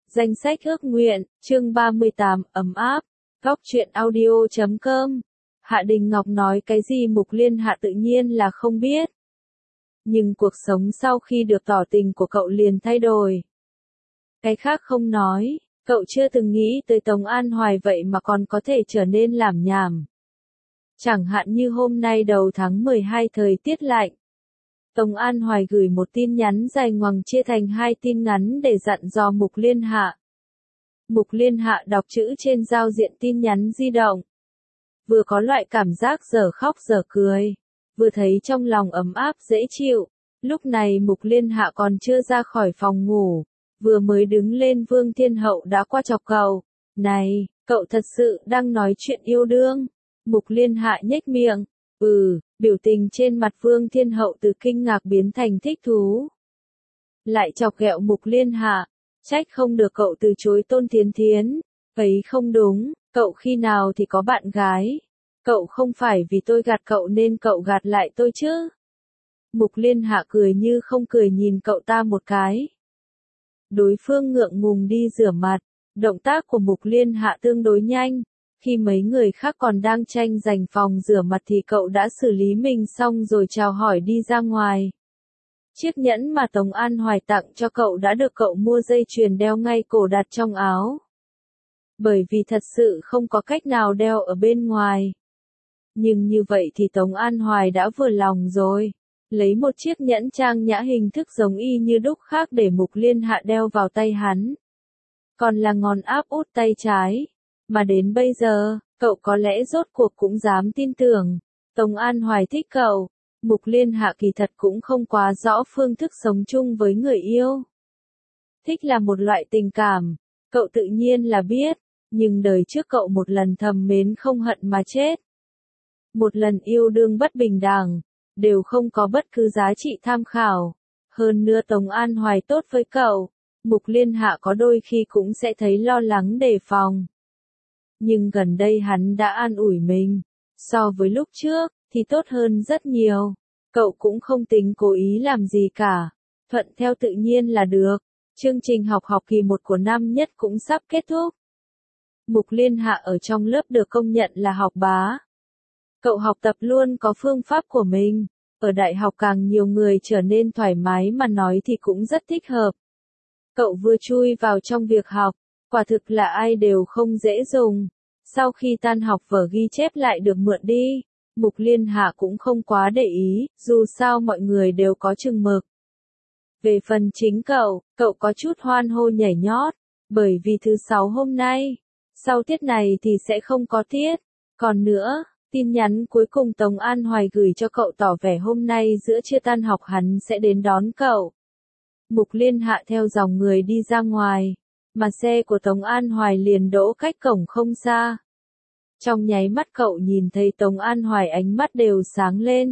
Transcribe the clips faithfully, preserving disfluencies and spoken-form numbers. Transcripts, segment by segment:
Danh sách ước nguyện, chương ba mươi tám, ấm áp, góc truyện audio chấm com. Hạ Đình Ngọc nói cái gì Mục Liên Hạ tự nhiên là không biết. Nhưng cuộc sống sau khi được tỏ tình của cậu liền thay đổi. Cái khác không nói, cậu chưa từng nghĩ tới Tống An Hoài vậy mà còn có thể trở nên lảm nhảm. Chẳng hạn như hôm nay đầu tháng mười hai thời tiết lạnh. Tống An Hoài gửi một tin nhắn dài ngoằng chia thành hai tin ngắn để dặn dò Mục Liên Hạ. Mục Liên Hạ đọc chữ trên giao diện tin nhắn di động. Vừa có loại cảm giác dở khóc dở cười, vừa thấy trong lòng ấm áp dễ chịu. Lúc này Mục Liên Hạ còn chưa ra khỏi phòng ngủ, vừa mới đứng lên Vương Thiên Hậu đã qua chọc cậu. Này, cậu thật sự đang nói chuyện yêu đương? Mục Liên Hạ nhếch miệng. Ừ, biểu tình trên mặt Vương Thiên Hậu từ kinh ngạc biến thành thích thú. Lại chọc ghẹo Mục Liên Hạ, trách không được cậu từ chối Tôn Thiến Thiến. Ấy không đúng, cậu khi nào thì có bạn gái? Cậu không phải vì tôi gạt cậu nên cậu gạt lại tôi chứ? Mục Liên Hạ cười như không cười nhìn cậu ta một cái. Đối phương ngượng ngùng đi rửa mặt, động tác của Mục Liên Hạ tương đối nhanh. Khi mấy người khác còn đang tranh giành phòng rửa mặt thì cậu đã xử lý mình xong rồi chào hỏi đi ra ngoài. Chiếc nhẫn mà Tống An Hoài tặng cho cậu đã được cậu mua dây chuyền đeo ngay cổ đặt trong áo. Bởi vì thật sự không có cách nào đeo ở bên ngoài. Nhưng như vậy thì Tống An Hoài đã vừa lòng rồi. Lấy một chiếc nhẫn trang nhã hình thức giống y như đúc khác để Mục Liên Hạ đeo vào tay hắn. Còn là ngón áp út tay trái. Mà đến bây giờ, cậu có lẽ rốt cuộc cũng dám tin tưởng. Tống An Hoài thích cậu. Mục Liên Hạ kỳ thật cũng không quá rõ phương thức sống chung với người yêu. Thích là một loại tình cảm, cậu tự nhiên là biết, nhưng đời trước cậu một lần thầm mến không hận mà chết. Một lần yêu đương bất bình đẳng, đều không có bất cứ giá trị tham khảo. Hơn nữa Tống An Hoài tốt với cậu, Mục Liên Hạ có đôi khi cũng sẽ thấy lo lắng đề phòng. Nhưng gần đây hắn đã an ủi mình, so với lúc trước, thì tốt hơn rất nhiều. Cậu cũng không tính cố ý làm gì cả, thuận theo tự nhiên là được. Chương trình học học kỳ một của năm nhất cũng sắp kết thúc. Mục Liên Hạ ở trong lớp được công nhận là học bá. Cậu học tập luôn có phương pháp của mình. Ở đại học càng nhiều người trở nên thoải mái mà nói thì cũng rất thích hợp. Cậu vừa chui vào trong việc học, quả thực là ai đều không dễ dùng. Sau khi tan học vở ghi chép lại được mượn đi, Mục Liên Hạ cũng không quá để ý, dù sao mọi người đều có chừng mực. Về phần chính cậu, cậu có chút hoan hô nhảy nhót, bởi vì thứ sáu hôm nay, sau tiết này thì sẽ không có tiết. Còn nữa, tin nhắn cuối cùng Tống An Hoài gửi cho cậu tỏ vẻ hôm nay giữa trưa tan học hắn sẽ đến đón cậu. Mục Liên Hạ theo dòng người đi ra ngoài, mà xe của Tống An Hoài liền đỗ cách cổng không xa. Trong nháy mắt cậu nhìn thấy Tống An Hoài ánh mắt đều sáng lên.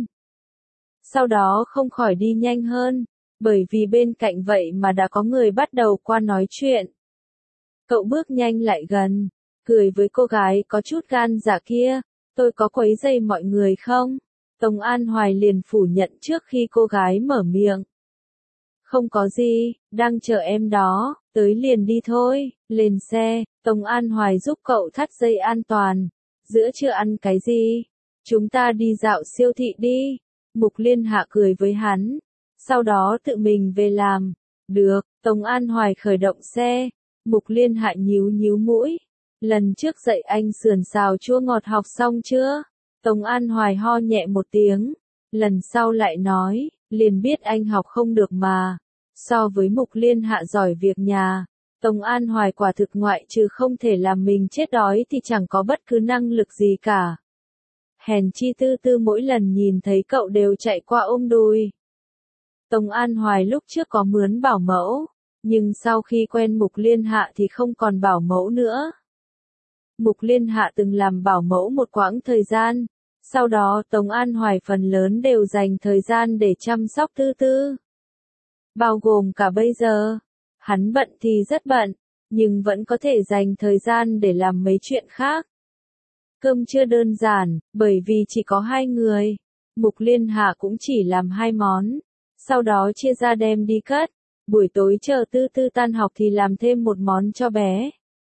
Sau đó không khỏi đi nhanh hơn, bởi vì bên cạnh vậy mà đã có người bắt đầu qua nói chuyện. Cậu bước nhanh lại gần, cười với cô gái có chút gan dạ kia, tôi có quấy rầy mọi người không? Tống An Hoài liền phủ nhận trước khi cô gái mở miệng. Không có gì, đang chờ em đó, tới liền đi thôi. Lên xe, Tống An Hoài giúp cậu thắt dây an toàn. Giữa trưa ăn cái gì? Chúng ta đi dạo siêu thị đi. Mục Liên Hạ cười với hắn. Sau đó tự mình về làm. Được, Tống An Hoài khởi động xe. Mục Liên Hạ nhíu nhíu mũi. Lần trước dạy anh sườn xào chua ngọt học xong chưa? Tống An Hoài ho nhẹ một tiếng. Lần sau lại nói, liền biết anh học không được mà. So với Mục Liên Hạ giỏi việc nhà, Tống An Hoài quả thực ngoại trừ không thể làm mình chết đói thì chẳng có bất cứ năng lực gì cả. Hèn chi Tư Tư mỗi lần nhìn thấy cậu đều chạy qua ôm đùi. Tống An Hoài lúc trước có mướn bảo mẫu, nhưng sau khi quen Mục Liên Hạ thì không còn bảo mẫu nữa. Mục Liên Hạ từng làm bảo mẫu một quãng thời gian, sau đó Tống An Hoài phần lớn đều dành thời gian để chăm sóc Tư Tư. Bao gồm cả bây giờ, hắn bận thì rất bận, nhưng vẫn có thể dành thời gian để làm mấy chuyện khác. Cơm trưa đơn giản, bởi vì chỉ có hai người, Mục Liên Hạ cũng chỉ làm hai món, sau đó chia ra đem đi cất. Buổi tối chờ Tư Tư tan học thì làm thêm một món cho bé.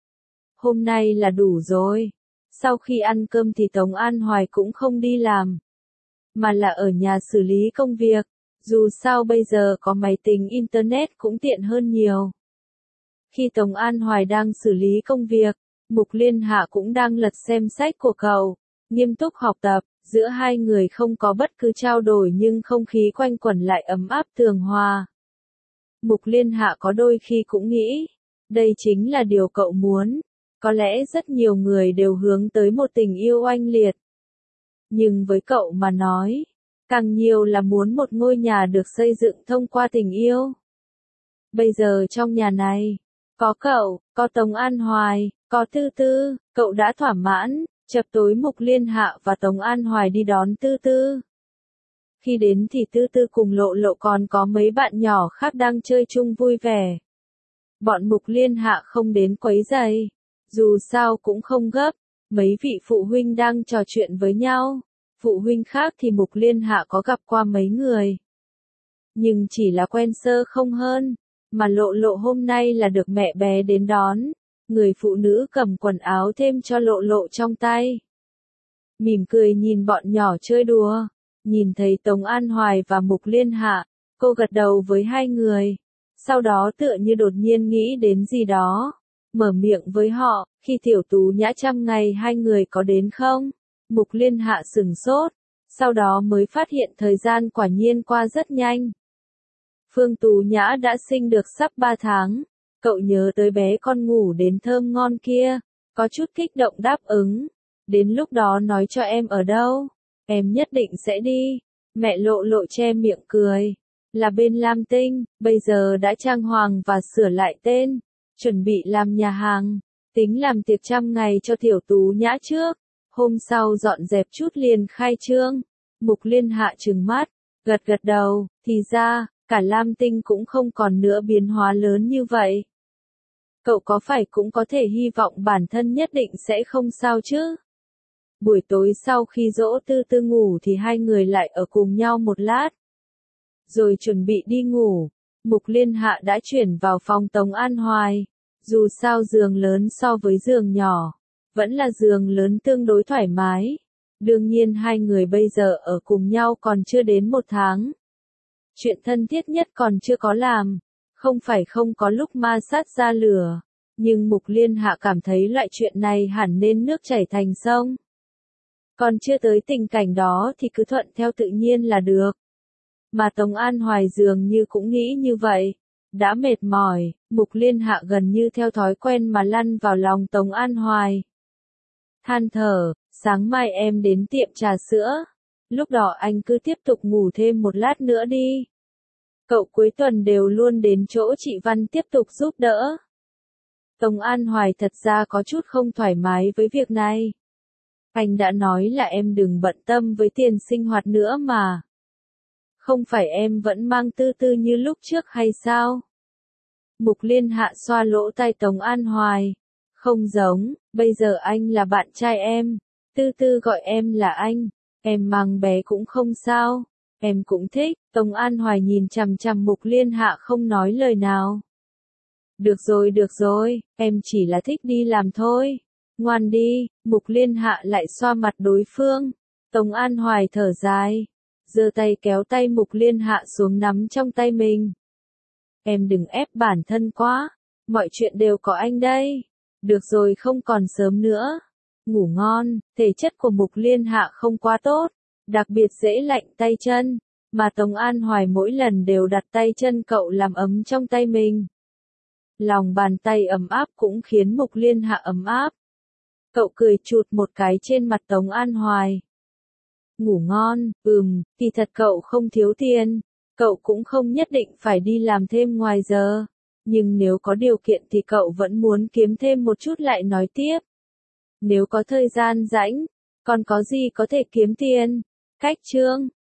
Hôm nay là đủ rồi. Sau khi ăn cơm thì Tống An Hoài cũng không đi làm, mà là ở nhà xử lý công việc. Dù sao bây giờ có máy tính Internet cũng tiện hơn nhiều. Khi Tống An Hoài đang xử lý công việc, Mục Liên Hạ cũng đang lật xem sách của cậu, nghiêm túc học tập. Giữa hai người không có bất cứ trao đổi nhưng không khí quanh quẩn lại ấm áp tường hòa. Mục Liên Hạ có đôi khi cũng nghĩ, đây chính là điều cậu muốn. Có lẽ rất nhiều người đều hướng tới một tình yêu oanh liệt. Nhưng với cậu mà nói, càng nhiều là muốn một ngôi nhà được xây dựng thông qua tình yêu. Bây giờ trong nhà này, có cậu, có Tống An Hoài, có Tư Tư, cậu đã thỏa mãn. Chập tối Mục Liên Hạ và Tống An Hoài đi đón Tư Tư. Khi đến thì Tư Tư cùng Lộ Lộ còn có mấy bạn nhỏ khác đang chơi chung vui vẻ. Bọn Mục Liên Hạ không đến quấy rầy, dù sao cũng không gấp, mấy vị phụ huynh đang trò chuyện với nhau. Phụ huynh khác thì Mục Liên Hạ có gặp qua mấy người, nhưng chỉ là quen sơ không hơn, mà Lộ Lộ hôm nay là được mẹ bé đến đón. Người phụ nữ cầm quần áo thêm cho Lộ Lộ trong tay. Mỉm cười nhìn bọn nhỏ chơi đùa. Nhìn thấy Tống An Hoài và Mục Liên Hạ, cô gật đầu với hai người. Sau đó tựa như đột nhiên nghĩ đến gì đó. Mở miệng với họ, khi Tiểu Tú Nhã trăm ngày hai người có đến không? Mục Liên Hạ sửng sốt. Sau đó mới phát hiện thời gian quả nhiên qua rất nhanh. Phương Tú Nhã đã sinh được sắp ba tháng. Cậu nhớ tới bé con ngủ đến thơm ngon kia, có chút kích động đáp ứng. Đến lúc đó nói cho em ở đâu, em nhất định sẽ đi. Mẹ Lộ Lộ che miệng cười, là bên Lam Tinh, bây giờ đã trang hoàng và sửa lại tên, chuẩn bị làm nhà hàng, tính làm tiệc trăm ngày cho Tiểu Tú Nhã trước, hôm sau dọn dẹp chút liền khai trương. Mục Liên Hạ trừng mắt, gật gật đầu, thì ra, cả Lam Tinh cũng không còn nữa biến hóa lớn như vậy. Cậu có phải cũng có thể hy vọng bản thân nhất định sẽ không sao chứ? Buổi tối sau khi dỗ Tư Tư ngủ thì hai người lại ở cùng nhau một lát. Rồi chuẩn bị đi ngủ, Mục Liên Hạ đã chuyển vào phòng Tống An Hoài. Dù sao giường lớn so với giường nhỏ, vẫn là giường lớn tương đối thoải mái. Đương nhiên hai người bây giờ ở cùng nhau còn chưa đến một tháng. Chuyện thân thiết nhất còn chưa có làm. Không phải không có lúc ma sát ra lửa, nhưng Mục Liên Hạ cảm thấy loại chuyện này hẳn nên nước chảy thành sông. Còn chưa tới tình cảnh đó thì cứ thuận theo tự nhiên là được. Mà Tống An Hoài dường như cũng nghĩ như vậy. Đã mệt mỏi, Mục Liên Hạ gần như theo thói quen mà lăn vào lòng Tống An Hoài. Than thở, sáng mai em đến tiệm trà sữa. Lúc đó anh cứ tiếp tục ngủ thêm một lát nữa đi. Cậu cuối tuần đều luôn đến chỗ chị Văn tiếp tục giúp đỡ. Tống An Hoài thật ra có chút không thoải mái với việc này. Anh đã nói là em đừng bận tâm với tiền sinh hoạt nữa mà. Không phải em vẫn mang Tư Tư như lúc trước hay sao? Mục Liên Hạ xoa lỗ tai Tống An Hoài. Không giống, bây giờ anh là bạn trai em. Tư Tư gọi em là anh. Em mang bé cũng không sao. Em cũng thích. Tống An Hoài nhìn chằm chằm Mục Liên Hạ không nói lời nào. Được rồi được rồi, em chỉ là thích đi làm thôi. Ngoan đi. Mục Liên Hạ lại xoa mặt đối phương. Tống An Hoài thở dài, giơ tay kéo tay Mục Liên Hạ xuống nắm trong tay mình. Em đừng ép bản thân quá, mọi chuyện đều có anh đây. Được rồi, không còn sớm nữa. Ngủ ngon. Thể chất của Mục Liên Hạ không quá tốt, đặc biệt dễ lạnh tay chân, mà Tống An Hoài mỗi lần đều đặt tay chân cậu làm ấm trong tay mình. Lòng bàn tay ấm áp cũng khiến Mục Liên Hạ ấm áp. Cậu cười chụt một cái trên mặt Tống An Hoài. Ngủ ngon. Ừm, kỳ thật cậu không thiếu tiền, cậu cũng không nhất định phải đi làm thêm ngoài giờ, nhưng nếu có điều kiện thì cậu vẫn muốn kiếm thêm một chút. Lại nói tiếp, nếu có thời gian rảnh, còn có gì có thể kiếm tiền. Cách chương